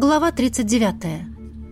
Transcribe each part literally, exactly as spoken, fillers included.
Глава тридцать девятая.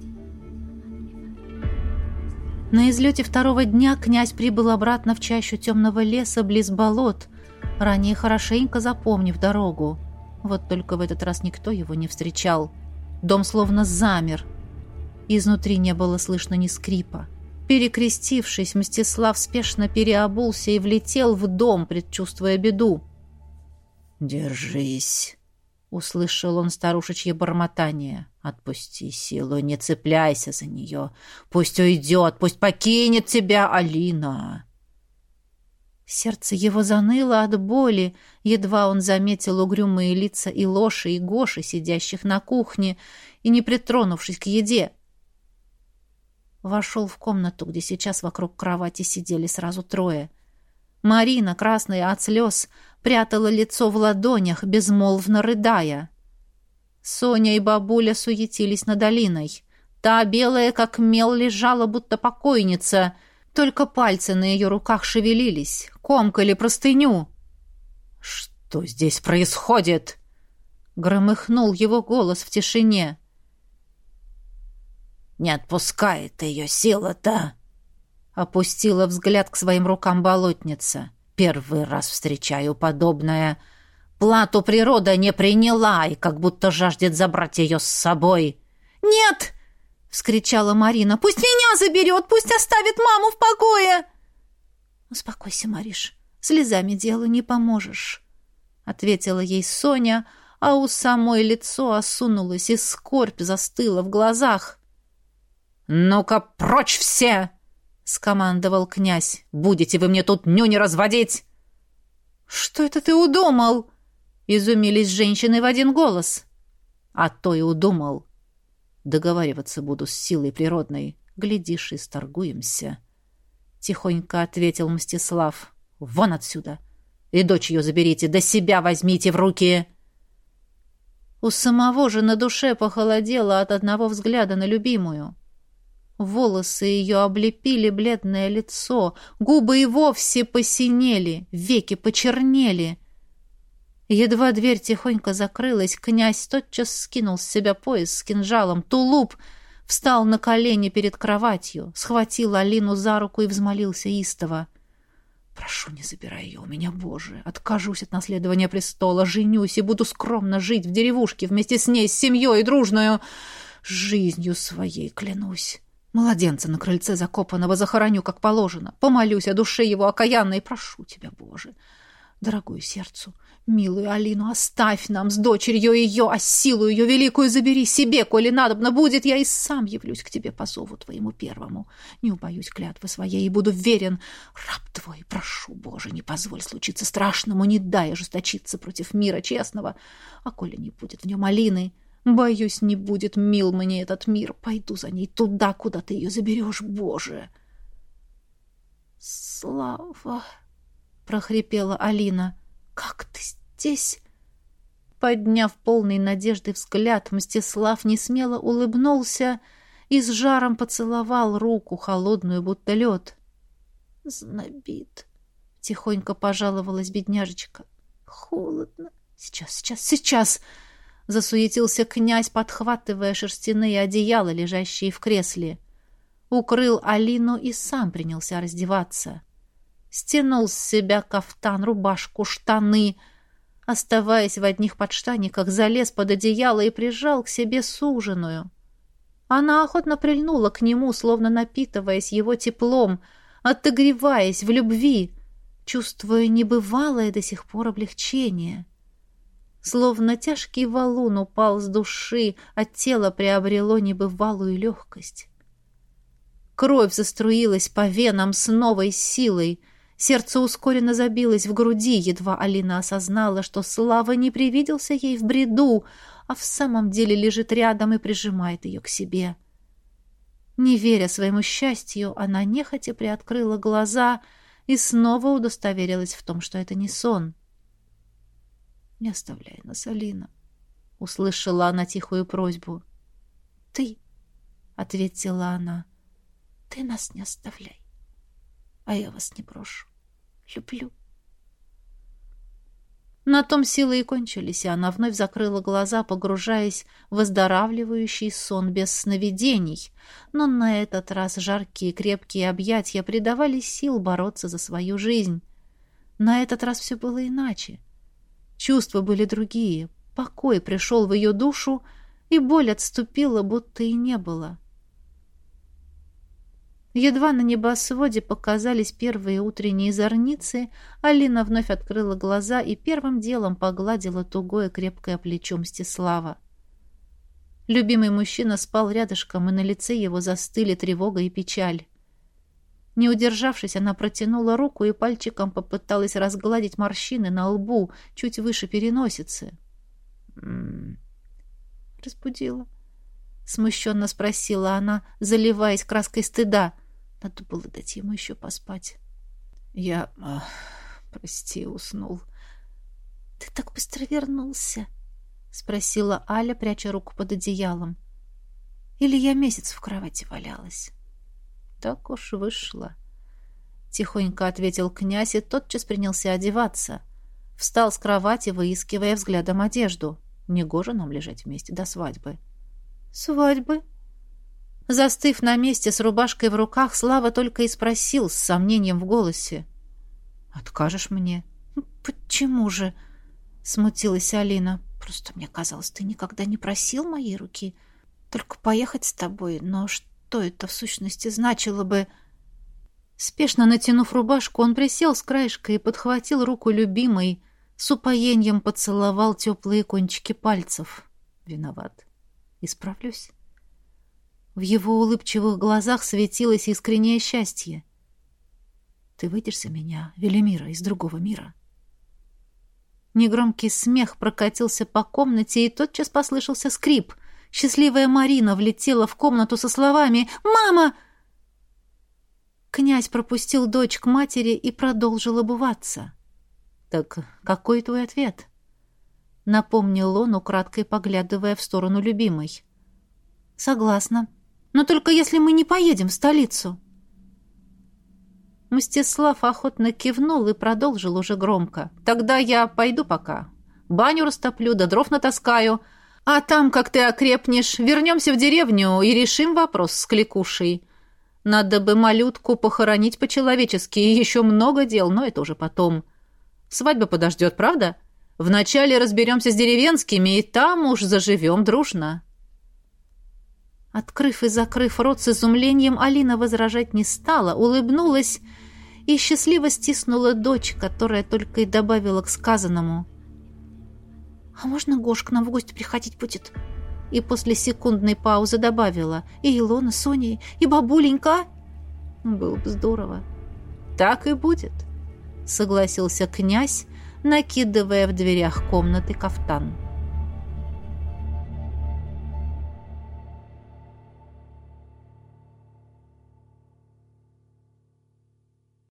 На излете второго дня князь прибыл обратно в чащу темного леса близ болот, ранее хорошенько запомнив дорогу. Вот только в этот раз никто его не встречал. Дом словно замер. Изнутри не было слышно ни скрипа. Перекрестившись, Мстислав спешно переобулся и влетел в дом, предчувствуя беду. «Держись!» — услышал он старушечье бормотание. «Отпусти силу, не цепляйся за нее. Пусть уйдет, пусть покинет тебя Алина!» Сердце его заныло от боли, едва он заметил угрюмые лица и Лоши, и Гоши, сидящих на кухне, и не притронувшись к еде. Вошел в комнату, где сейчас вокруг кровати сидели сразу трое. Марина, красная от слез, прятала лицо в ладонях, безмолвно рыдая. Соня и бабуля суетились над Алиной. Та, белая как мел, лежала, будто покойница. Только пальцы на ее руках шевелились, комкали простыню. «Что здесь происходит?» — громыхнул его голос в тишине. «Не отпускает ее сила-то!» Опустила взгляд к своим рукам болотница. «Первый раз встречаю подобное. Плату природа не приняла и как будто жаждет забрать ее с собой». «Нет!» — вскричала Марина. «Пусть меня заберет, пусть оставит маму в покое!» «Успокойся, Мариш, слезами делу не поможешь», — ответила ей Соня, а у самой лицо осунулось, и скорбь застыла в глазах. «Ну-ка, прочь все!» — скомандовал князь. «Будете вы мне тут нюни разводить!» «Что это ты удумал?» — изумились женщины в один голос. «А то и удумал. Договариваться буду с силой природной. Глядишь, и сторгуемся». Тихонько ответил Мстислав. «Вон отсюда! И дочь ее заберите, да себя возьмите в руки!» У самого же на душе похолодело от одного взгляда на любимую. Волосы ее облепили бледное лицо, губы и вовсе посинели, веки почернели. Едва дверь тихонько закрылась, князь тотчас скинул с себя пояс с кинжалом, тулуп, встал на колени перед кроватью, схватил Алину за руку и взмолился истово. «Прошу, не забирай ее у меня, Боже! Откажусь от наследования престола, женюсь и буду скромно жить в деревушке вместе с ней, с семьей дружную, жизнью своей клянусь. Младенца на крыльце закопанного захороню, как положено. Помолюсь о душе его окаянной и прошу тебя, Боже, дорогую сердцу, милую Алину, оставь нам с дочерью ее, а силу ее великую забери себе, коли надобно будет, я и сам явлюсь к тебе по зову твоему первому. Не убоюсь клятвы своей и буду верен. Раб твой, прошу, Боже, не позволь случиться страшному, не дай ожесточиться против мира честного. А коли не будет в нем Алины, боюсь, не будет мил мне этот мир. Пойду за ней туда, куда ты ее заберешь, Боже!» «Слава!» — прохрипела Алина. «Как ты здесь?» Подняв полный надежды взгляд, Мстислав несмело улыбнулся и с жаром поцеловал руку, холодную, будто лед. «Знобит!» — тихонько пожаловалась бедняжечка. «Холодно! Сейчас, сейчас, сейчас!» Засуетился князь, подхватывая шерстяные одеяла, лежащие в кресле. Укрыл Алину и сам принялся раздеваться. Стянул с себя кафтан, рубашку, штаны. Оставаясь в одних подштаниках, залез под одеяло и прижал к себе суженую. Она охотно прильнула к нему, словно напитываясь его теплом, отогреваясь в любви, чувствуя небывалое до сих пор облегчение. Словно тяжкий валун упал с души, а тело приобрело небывалую легкость. Кровь заструилась по венам с новой силой. Сердце ускоренно забилось в груди, едва Алина осознала, что Слава не привиделся ей в бреду, а в самом деле лежит рядом и прижимает ее к себе. Не веря своему счастью, она нехотя приоткрыла глаза и снова удостоверилась в том, что это не сон. «Не оставляй нас, Алина», — услышала она тихую просьбу. «Ты», — ответила она, — «ты нас не оставляй, а я вас не брошу. Люблю». На том силы и кончились, и она вновь закрыла глаза, погружаясь в выздоравливающий сон без сновидений. Но на этот раз жаркие крепкие объятия придавали сил бороться за свою жизнь. На этот раз все было иначе. Чувства были другие, покой пришел в ее душу, и боль отступила, будто и не было. Едва на небосводе показались первые утренние зорницы, Алина вновь открыла глаза и первым делом погладила тугое крепкое плечо Мстислава. Любимый мужчина спал рядышком, и на лице его застыли тревога и печаль. Не удержавшись, она протянула руку и пальчиком попыталась разгладить морщины на лбу, чуть выше переносицы. «М-м-м», разбудила. Смущенно спросила она, заливаясь краской стыда. Надо было дать ему еще поспать. Я, ах, прости, уснул. Ты так быстро вернулся? Спросила Аля, пряча руку под одеялом. Или я месяц в кровати валялась? Так уж вышло. Тихонько ответил князь и тотчас принялся одеваться. Встал с кровати, выискивая взглядом одежду. Негоже нам лежать вместе до свадьбы. «Свадьбы?» Застыв на месте с рубашкой в руках, Слава только и спросил с сомнением в голосе. «Откажешь мне?» «Почему же?» — смутилась Алина. «Просто мне казалось, ты никогда не просил моей руки. Только поехать с тобой. Но что это в сущности значило бы?» Спешно натянув рубашку, он присел с краешка и подхватил руку любимой, с упоением поцеловал теплые кончики пальцев. «Виноват. Исправлюсь». В его улыбчивых глазах светилось искреннее счастье. «Ты выйдешь за меня, Велимира, из другого мира?» Негромкий смех прокатился по комнате, и тотчас послышался скрип. Счастливая Марина влетела в комнату со словами «Мама!». Князь пропустил дочь к матери и продолжил обуваться. «Так какой твой ответ?» — напомнил он, украдкой поглядывая в сторону любимой. «Согласна. Но только если мы не поедем в столицу». Мстислав охотно кивнул и продолжил уже громко. «Тогда я пойду пока. Баню растоплю, да дров натаскаю. А там, как ты окрепнешь, вернемся в деревню и решим вопрос с кликушей. Надо бы малютку похоронить по-человечески, и еще много дел, но это уже потом. Свадьба подождет, правда? Вначале разберемся с деревенскими, и там уж заживем дружно». Открыв и закрыв рот с изумлением, Алина возражать не стала, улыбнулась и счастливо стиснула дочь, которая только и добавила к сказанному: «А можно Гош к нам в гости приходить будет?» И после секундной паузы добавила: «И Илона, Соня, и бабуленька». «Было бы здорово». «Так и будет», — согласился князь, накидывая в дверях комнаты кафтан.